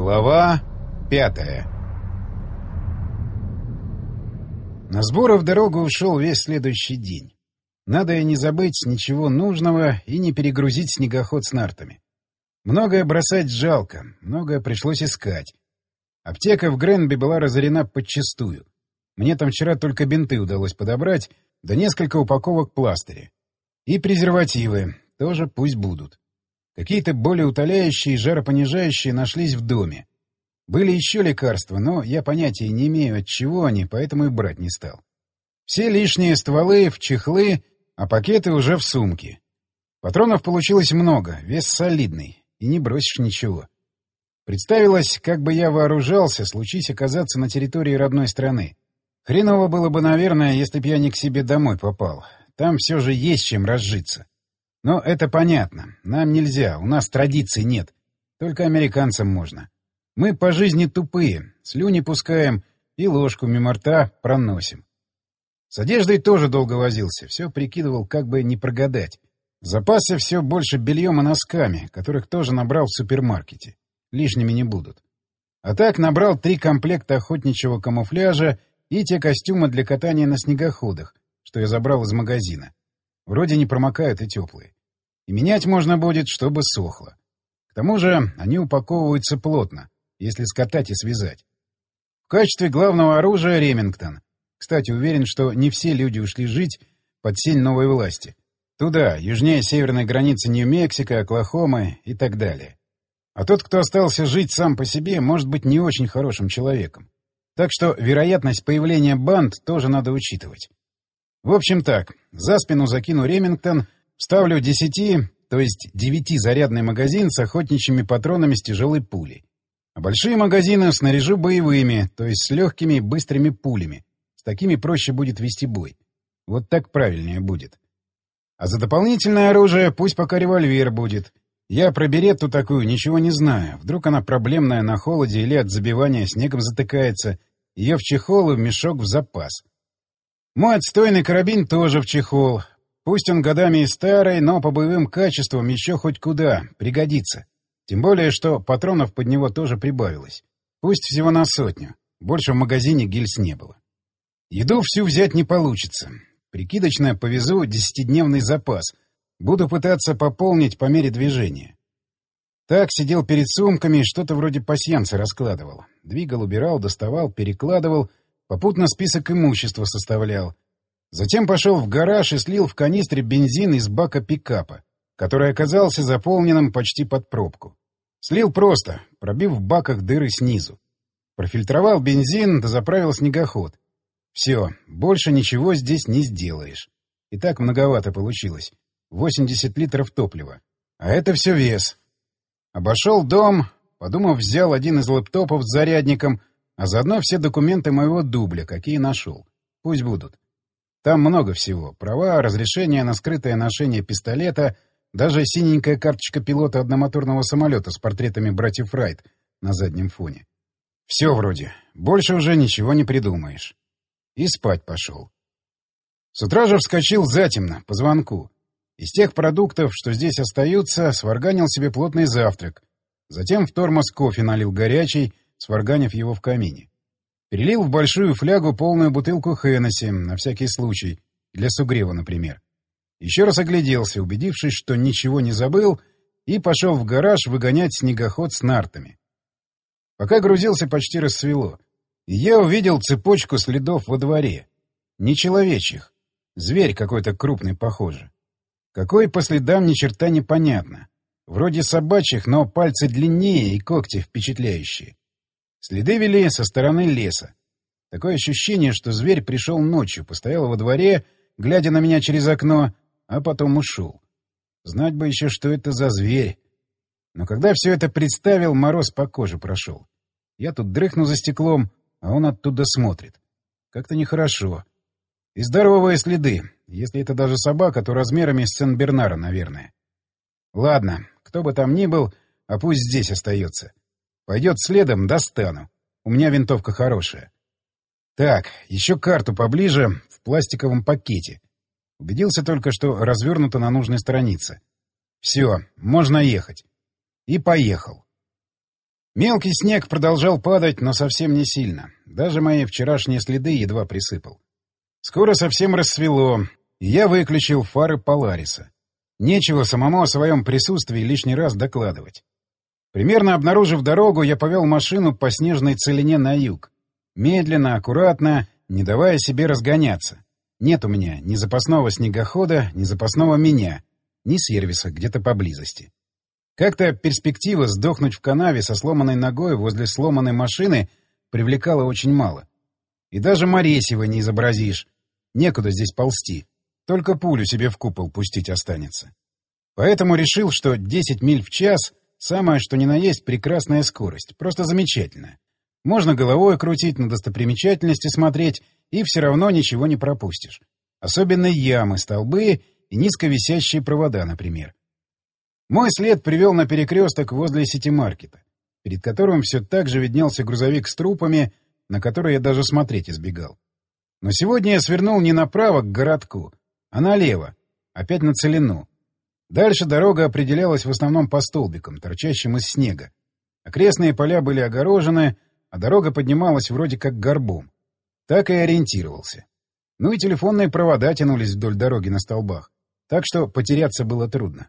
Глава 5. На сборы в дорогу ушел весь следующий день. Надо и не забыть ничего нужного и не перегрузить снегоход с нартами. Многое бросать жалко, многое пришлось искать. Аптека в Гренби была разорена подчистую. Мне там вчера только бинты удалось подобрать, да несколько упаковок пластыря. И презервативы тоже пусть будут. Какие-то болеутоляющие и жаропонижающие нашлись в доме. Были еще лекарства, но я понятия не имею, от чего они, поэтому и брать не стал. Все лишние стволы в чехлы, а пакеты уже в сумке. Патронов получилось много, вес солидный, и не бросишь ничего. Представилось, как бы я вооружался, случись оказаться на территории родной страны. Хреново было бы, наверное, если б я не к себе домой попал. Там все же есть чем разжиться. Но это понятно. Нам нельзя, у нас традиций нет. Только американцам можно. Мы по жизни тупые, слюни пускаем и ложку мимо рта проносим. С одеждой тоже долго возился, все прикидывал, как бы не прогадать. Запасы все больше бельем и носками, которых тоже набрал в супермаркете. Лишними не будут. А так набрал 3 комплекта охотничьего камуфляжа и те костюмы для катания на снегоходах, что я забрал из магазина. Вроде не промокают и теплые. И менять можно будет, чтобы сохло. К тому же они упаковываются плотно, если скатать и связать. В качестве главного оружия Ремингтон. Кстати, уверен, что не все люди ушли жить под сень новой власти. Туда, южнее северной границы Нью-Мексико, Оклахомы и так далее. А тот, кто остался жить сам по себе, может быть не очень хорошим человеком. Так что вероятность появления банд тоже надо учитывать. В общем так, за спину закину Ремингтон, вставлю 10, то есть 9-зарядный магазин с охотничьими патронами с тяжелой пулей. А большие магазины снаряжу боевыми, то есть с легкими и быстрыми пулями. С такими проще будет вести бой. Вот так правильнее будет. А за дополнительное оружие пусть пока револьвер будет. Я про беретту такую ничего не знаю. Вдруг она проблемная на холоде или от забивания снегом затыкается. Ее в чехол и в мешок в запас. Мой отстойный карабин тоже в чехол. Пусть он годами и старый, но по боевым качествам еще хоть куда, пригодится. Тем более, что патронов под него тоже прибавилось. Пусть всего на 100. Больше в магазине гильз не было. Еду всю взять не получится. Прикидочно повезу 10-дневный запас. Буду пытаться пополнить по мере движения. Так сидел перед сумками и что-то вроде пасьянса раскладывал. Двигал, убирал, доставал, перекладывал, попутно список имущества составлял. Затем пошел в гараж и слил в канистре бензин из бака пикапа, который оказался заполненным почти под пробку. Слил просто, пробив в баках дыры снизу. Профильтровал бензин, дозаправил снегоход. Все, больше ничего здесь не сделаешь. И так многовато получилось. 80 литров топлива. А это все вес. Обошел дом, подумав, взял один из лэптопов с зарядником, а заодно все документы моего дубля, какие нашел. Пусть будут. Там много всего. Права, разрешение на скрытое ношение пистолета, даже синенькая карточка пилота одномоторного самолета с портретами братьев Райт на заднем фоне. Все вроде. Больше уже ничего не придумаешь. И спать пошел. С утра же вскочил затемно, по звонку. Из тех продуктов, что здесь остаются, сварганил себе плотный завтрак. Затем в тормоз кофе налил горячий, сварганив его в камине. Перелил в большую флягу полную бутылку Хеннесси, на всякий случай, для сугрева, например. Еще раз огляделся, убедившись, что ничего не забыл, и пошел в гараж выгонять снегоход с нартами. Пока грузился, почти рассвело. И я увидел цепочку следов во дворе. Не человечьих. Зверь какой-то крупный, похоже. Какой по следам ни черта непонятно. Вроде собачьих, но пальцы длиннее и когти впечатляющие. Следы вели со стороны леса. Такое ощущение, что зверь пришел ночью, постоял во дворе, глядя на меня через окно, а потом ушел. Знать бы еще, что это за зверь. Но когда все это представил, мороз по коже прошел. Я тут дрыхну за стеклом, а он оттуда смотрит. Как-то нехорошо. И здоровые следы. Если это даже собака, то размерами с Сен-Бернара, наверное. Ладно, кто бы там ни был, а пусть здесь остается. Пойдет следом, достану. У меня винтовка хорошая. Так, еще карту поближе, в пластиковом пакете. Убедился только, что развернуто на нужной странице. Все, можно ехать. И поехал. Мелкий снег продолжал падать, но совсем не сильно. Даже мои вчерашние следы едва присыпал. Скоро совсем рассвело, и я выключил фары Полариса. Нечего самому о своем присутствии лишний раз докладывать. Примерно обнаружив дорогу, я повел машину по снежной целине на юг. Медленно, аккуратно, не давая себе разгоняться. Нет у меня ни запасного снегохода, ни запасного меня, ни сервиса где-то поблизости. Как-то перспектива сдохнуть в канаве со сломанной ногой возле сломанной машины привлекала очень мало. И даже Моресева не изобразишь. Некуда здесь ползти. Только пулю себе в купол пустить останется. Поэтому решил, что 10 миль в час — самое что ни на есть прекрасная скорость. Просто замечательная. Можно головой крутить, на достопримечательности смотреть, и все равно ничего не пропустишь. Особенно ямы, столбы и низко висящие провода, например. Мой след привел на перекресток возле сити-маркета, перед которым все так же виднелся грузовик с трупами, на который я даже смотреть избегал. Но сегодня я свернул не направо к городку, а налево, опять на целину. Дальше дорога определялась в основном по столбикам, торчащим из снега. Окрестные поля были огорожены, а дорога поднималась вроде как горбом. Так и ориентировался. Ну и телефонные провода тянулись вдоль дороги на столбах, так что потеряться было трудно.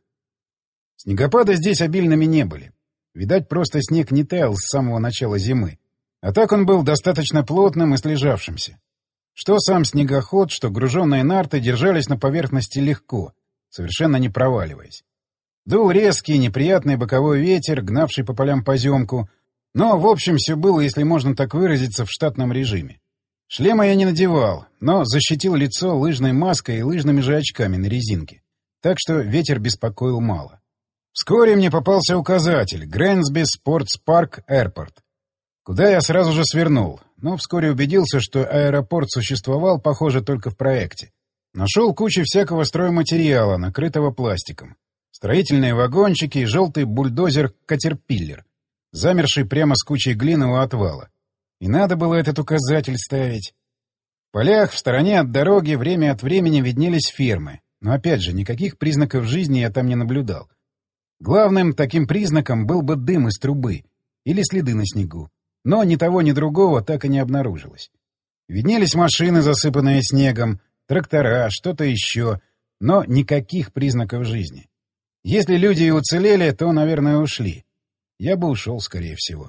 Снегопады здесь обильными не были. Видать, просто снег не таял с самого начала зимы. А так он был достаточно плотным и слежавшимся. Что сам снегоход, что груженные нарты держались на поверхности легко, совершенно не проваливаясь. Дул резкий, неприятный боковой ветер, гнавший по полям поземку, но, в общем, все было, если можно так выразиться, в штатном режиме. Шлема я не надевал, но защитил лицо лыжной маской и лыжными же очками на резинке, так что ветер беспокоил мало. Вскоре мне попался указатель «Грэнсби Спортс Парк Airport», куда я сразу же свернул, но вскоре убедился, что аэропорт существовал, похоже, только в проекте. Нашел кучу всякого стройматериала, накрытого пластиком. Строительные вагончики и желтый бульдозер «Катерпиллер», замерший прямо с кучей глины у отвала. И надо было этот указатель ставить. В полях, в стороне от дороги, время от времени виднелись фермы, но, опять же, никаких признаков жизни я там не наблюдал. Главным таким признаком был бы дым из трубы или следы на снегу. Но ни того, ни другого так и не обнаружилось. Виднелись машины, засыпанные снегом, трактора, что-то еще, но никаких признаков жизни. Если люди и уцелели, то, наверное, ушли. Я бы ушел, скорее всего.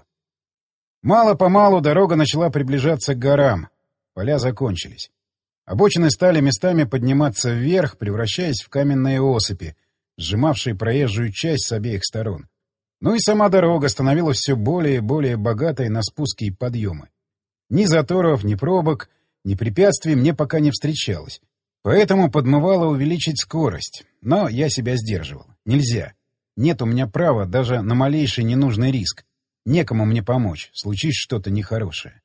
Мало-помалу дорога начала приближаться к горам. Поля закончились. Обочины стали местами подниматься вверх, превращаясь в каменные осыпи, сжимавшие проезжую часть с обеих сторон. Ну и сама дорога становилась все более и более богатой на спуски и подъемы. Ни заторов, ни пробок, ни препятствий мне пока не встречалось. Поэтому подмывало увеличить скорость. Но я себя сдерживал. Нельзя. Нет у меня права даже на малейший ненужный риск. Некому мне помочь, случись что-то нехорошее.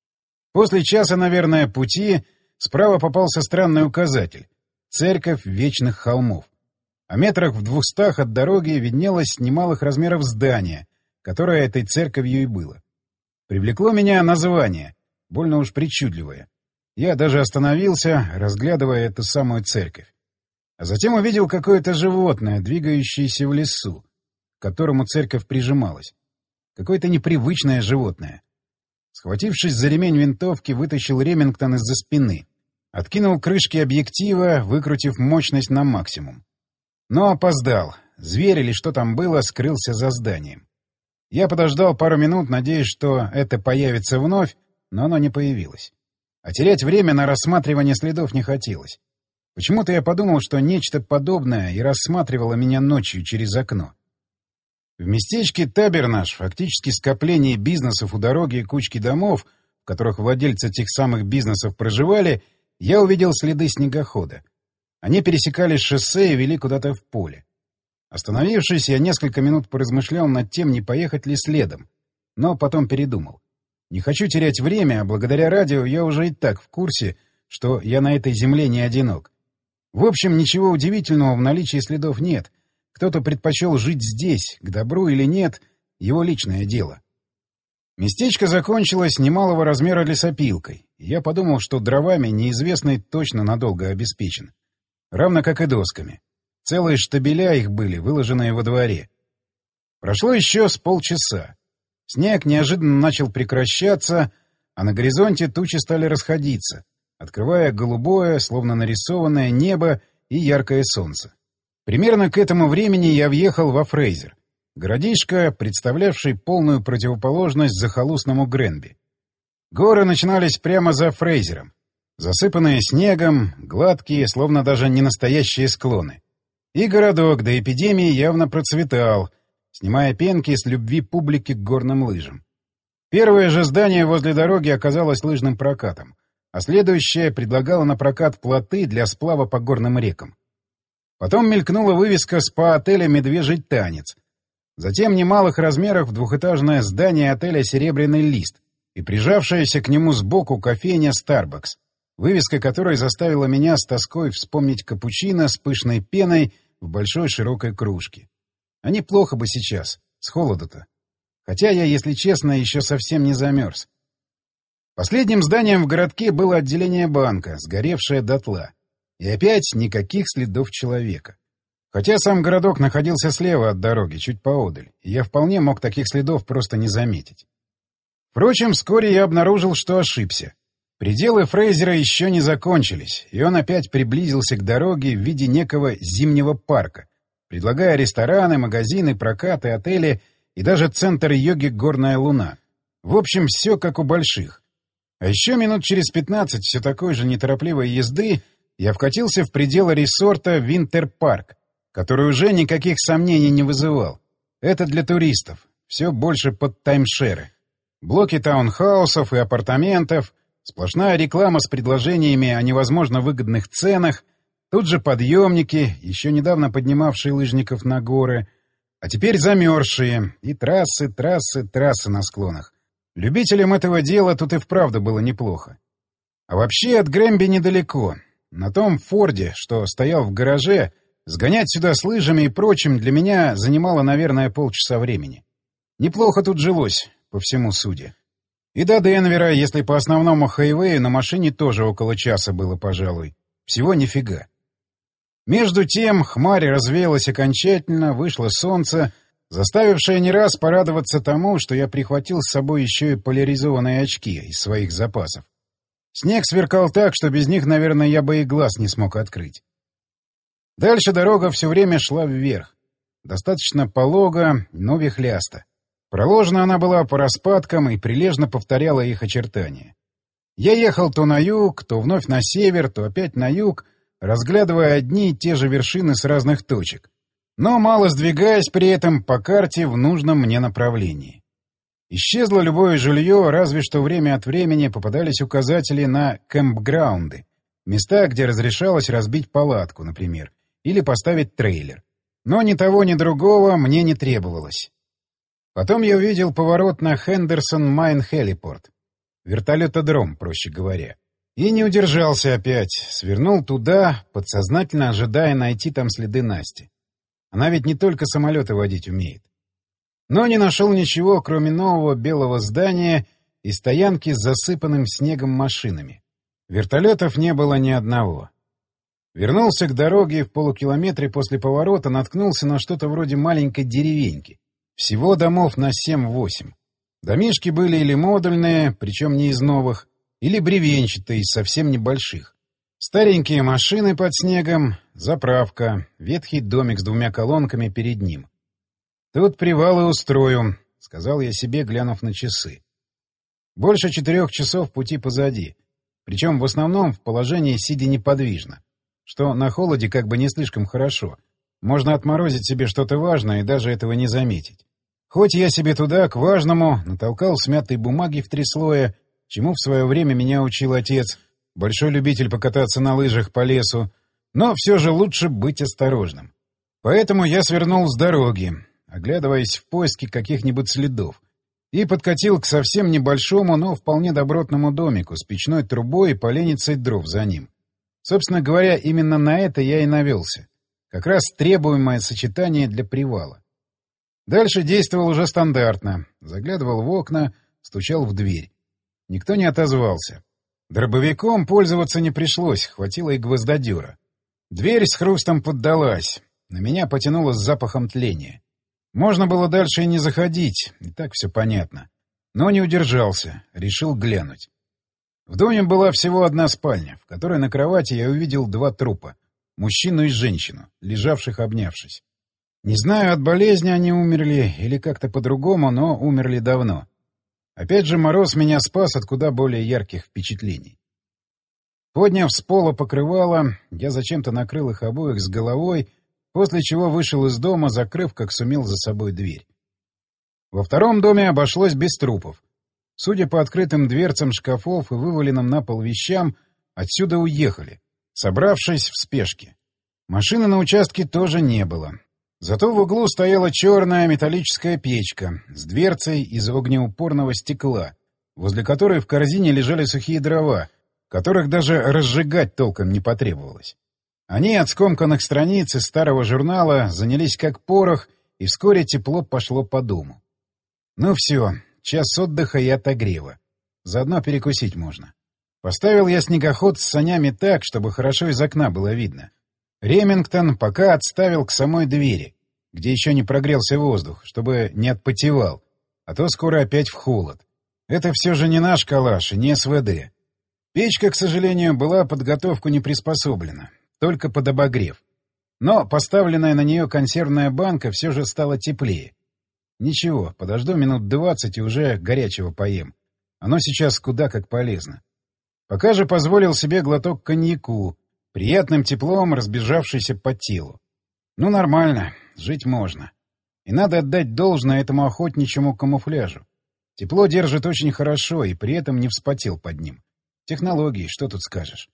После часа, наверное, пути справа попался странный указатель — церковь Вечных Холмов. А метрах в 200 от дороги виднелось немалых размеров здание, которое этой церковью и было. Привлекло меня название, больно уж причудливое. Я даже остановился, разглядывая эту самую церковь. А затем увидел какое-то животное, двигающееся в лесу, к которому церковь прижималась. Какое-то непривычное животное. Схватившись за ремень винтовки, вытащил Ремингтон из-за спины. Откинул крышки объектива, выкрутив мощность на максимум. Но опоздал. Зверь или что там было, скрылся за зданием. Я подождал пару минут, надеясь, что это появится вновь, но оно не появилось. А терять время на рассматривание следов не хотелось. Почему-то я подумал, что нечто подобное и рассматривало меня ночью через окно. В местечке Табернаш, фактически скопление бизнесов у дороги и кучки домов, в которых владельцы тех самых бизнесов проживали, я увидел следы снегохода. Они пересекали шоссе и вели куда-то в поле. Остановившись, я несколько минут поразмышлял над тем, не поехать ли следом, но потом передумал. Не хочу терять время, а благодаря радио я уже и так в курсе, что я на этой земле не одинок. В общем, ничего удивительного в наличии следов нет. Кто-то предпочел жить здесь, к добру или нет, его личное дело. Местечко закончилось немалого размера лесопилкой, и я подумал, что дровами неизвестный точно надолго обеспечен. Равно как и досками. Целые штабеля их были, выложенные во дворе. Прошло еще с полчаса. Снег неожиданно начал прекращаться, а на горизонте тучи стали расходиться, открывая голубое, словно нарисованное небо и яркое солнце. Примерно к этому времени я въехал во Фрейзер, городишко, представлявший полную противоположность захолустному Гренби. Горы начинались прямо за Фрейзером, засыпанные снегом, гладкие, словно даже не настоящие склоны. И городок до эпидемии явно процветал, снимая пенки с любви публики к горным лыжам. Первое же здание возле дороги оказалось лыжным прокатом, а следующее предлагало на прокат плоты для сплава по горным рекам. Потом мелькнула вывеска спа-отеля «Медвежий танец». Затем немалых размеров двухэтажное здание отеля «Серебряный лист» и прижавшаяся к нему сбоку кофейня «Старбакс», вывеска которой заставила меня с тоской вспомнить капучино с пышной пеной в большой широкой кружке. А неплохо бы сейчас, с холоду-то. Хотя я, если честно, еще совсем не замерз. Последним зданием в городке было отделение банка, сгоревшее дотла. И опять никаких следов человека. Хотя сам городок находился слева от дороги, чуть поодаль, и я вполне мог таких следов просто не заметить. Впрочем, вскоре я обнаружил, что ошибся. Пределы Фрейзера еще не закончились, и он опять приблизился к дороге в виде некого зимнего парка, предлагая рестораны, магазины, прокаты, отели и даже центр йоги «Горная луна». В общем, все как у больших. А еще минут через 15 все такой же неторопливой езды я вкатился в пределы ресорта «Винтер-парк», который уже никаких сомнений не вызывал. Это для туристов, все больше под таймшеры. Блоки таунхаусов и апартаментов, сплошная реклама с предложениями о невозможно выгодных ценах, тут же подъемники, еще недавно поднимавшие лыжников на горы, а теперь замерзшие, и трассы, трассы, трассы на склонах. Любителям этого дела тут и вправду было неплохо. А вообще от Гренби недалеко. На том Форде, что стоял в гараже, сгонять сюда с лыжами и прочим для меня занимало, наверное, полчаса времени. Неплохо тут жилось, по всему судя. И до Денвера, если по основному хайвею, на машине тоже около часа было, пожалуй. Всего нифига. Между тем хмарь развеялась окончательно, вышло солнце, заставившее не раз порадоваться тому, что я прихватил с собой еще и поляризованные очки из своих запасов. Снег сверкал так, что без них, наверное, я бы и глаз не смог открыть. Дальше дорога все время шла вверх. Достаточно полого, но вихлясто. Проложена она была по распадкам и прилежно повторяла их очертания. Я ехал то на юг, то вновь на север, то опять на юг, разглядывая одни и те же вершины с разных точек, но мало сдвигаясь при этом по карте в нужном мне направлении. Исчезло любое жилье, разве что время от времени попадались указатели на кэмпграунды, места, где разрешалось разбить палатку, например, или поставить трейлер. Но ни того, ни другого мне не требовалось. Потом я увидел поворот на Хендерсон-Майн-Хелипорт, вертолетодром, проще говоря, и не удержался опять, свернул туда, подсознательно ожидая найти там следы Насти. Она ведь не только самолеты водить умеет. Но не нашел ничего, кроме нового белого здания и стоянки с засыпанным снегом машинами. Вертолетов не было ни одного. Вернулся к дороге и в полукилометре после поворота наткнулся на что-то вроде маленькой деревеньки. Всего домов на 7-8. Домишки были или модульные, причем не из новых, или бревенчатые, из совсем небольших. Старенькие машины под снегом, заправка, ветхий домик с 2 колонками перед ним. «Тут привал и устрою», — сказал я себе, глянув на часы. Больше 4 часов пути позади, причем в основном в положении сидя неподвижно, что на холоде как бы не слишком хорошо. Можно отморозить себе что-то важное и даже этого не заметить. Хоть я себе туда, к важному, натолкал смятой бумаги в 3 слоя, чему в свое время меня учил отец, большой любитель покататься на лыжах по лесу, но все же лучше быть осторожным. Поэтому я свернул с дороги, оглядываясь в поиске каких-нибудь следов, и подкатил к совсем небольшому, но вполне добротному домику с печной трубой и поленницей дров за ним. Собственно говоря, именно на это я и навелся. Как раз требуемое сочетание для привала. Дальше действовал уже стандартно. Заглядывал в окна, стучал в дверь. Никто не отозвался. Дробовиком пользоваться не пришлось, хватило и гвоздодера. Дверь с хрустом поддалась. На меня потянуло с запахом тления. Можно было дальше и не заходить, и так все понятно. Но не удержался, решил глянуть. В доме была всего одна спальня, в которой на кровати я увидел два трупа — мужчину и женщину, лежавших обнявшись. Не знаю, от болезни они умерли или как-то по-другому, но умерли давно. Опять же, мороз меня спас от куда более ярких впечатлений. Подняв с пола покрывало, я зачем-то накрыл их обоих с головой, после чего вышел из дома, закрыв, как сумел, за собой дверь. Во втором доме обошлось без трупов. Судя по открытым дверцам шкафов и вываленным на пол вещам, отсюда уехали, собравшись в спешке. Машины на участке тоже не было. Зато в углу стояла черная металлическая печка с дверцей из огнеупорного стекла, возле которой в корзине лежали сухие дрова, которых даже разжигать толком не потребовалось. Они от скомканных страниц из старого журнала занялись как порох, и вскоре тепло пошло по дому. Ну все, час отдыха и отогрева. Заодно перекусить можно. Поставил я снегоход с санями так, чтобы хорошо из окна было видно. Ремингтон пока отставил к самой двери, где еще не прогрелся воздух, чтобы не отпотевал, а то скоро опять в холод. Это все же не наш калаш и не СВД. Печка, к сожалению, была под готовку не приспособлена, только под обогрев. Но поставленная на нее консервная банка все же стала теплее. Ничего, подожду минут 20 и уже горячего поем. Оно сейчас куда как полезно. Пока же позволил себе глоток коньяку, приятным теплом разбежавшийся по телу. Ну, нормально, жить можно. И надо отдать должное этому охотничьему камуфляжу. Тепло держит очень хорошо и при этом не вспотел под ним. Технологии, что тут скажешь.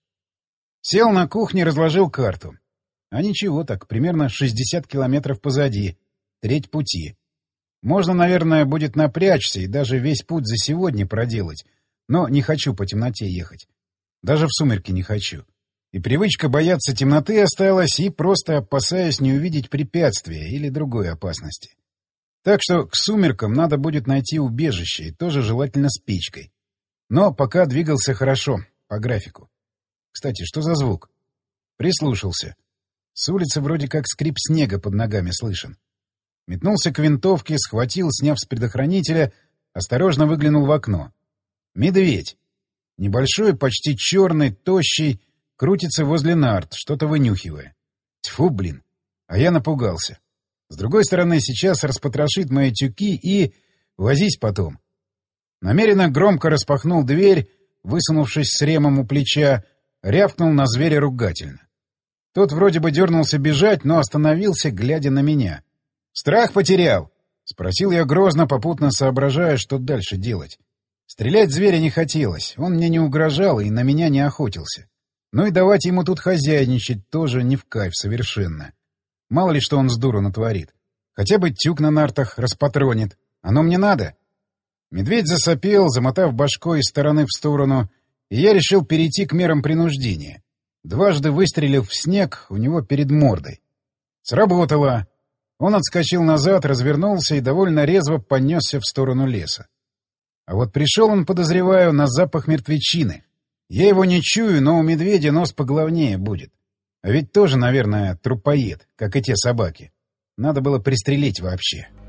Сел на кухне, разложил карту. А ничего так, примерно 60 километров позади, треть пути. Можно, наверное, будет напрячься и даже весь путь за сегодня проделать, но не хочу по темноте ехать. Даже в сумерки не хочу. И привычка бояться темноты осталась, и просто опасаюсь не увидеть препятствия или другой опасности. Так что к сумеркам надо будет найти убежище, и тоже желательно с печкой. Но пока двигался хорошо, по графику. Кстати, что за звук? Прислушался. С улицы вроде как скрип снега под ногами слышен. Метнулся к винтовке, схватил, сняв с предохранителя, осторожно выглянул в окно. Медведь. Небольшой, почти черный, тощий, крутится возле нарт, что-то вынюхивая. Тьфу, блин. А я напугался. С другой стороны, сейчас распотрошит мои тюки и... возись потом. Намеренно громко распахнул дверь, высунувшись с ремом у плеча, рявкнул на зверя ругательно. Тот вроде бы дернулся бежать, но остановился, глядя на меня. «Страх потерял?» — спросил я грозно, попутно соображая, что дальше делать. Стрелять зверя не хотелось, он мне не угрожал и на меня не охотился. Ну и давать ему тут хозяйничать тоже не в кайф совершенно. Мало ли что он с дуру натворит. Хотя бы тюк на нартах распатронит. Оно мне надо? Медведь засопел, замотав башкой из стороны в сторону, и я решил перейти к мерам принуждения. Дважды выстрелив в снег у него перед мордой. Сработало. Он отскочил назад, развернулся и довольно резво понесся в сторону леса. А вот пришел он, подозреваю, на запах мертвечины. Я его не чую, но у медведя нос поглавнее будет. А ведь тоже, наверное, трупоед, как и те собаки. Надо было пристрелить вообще.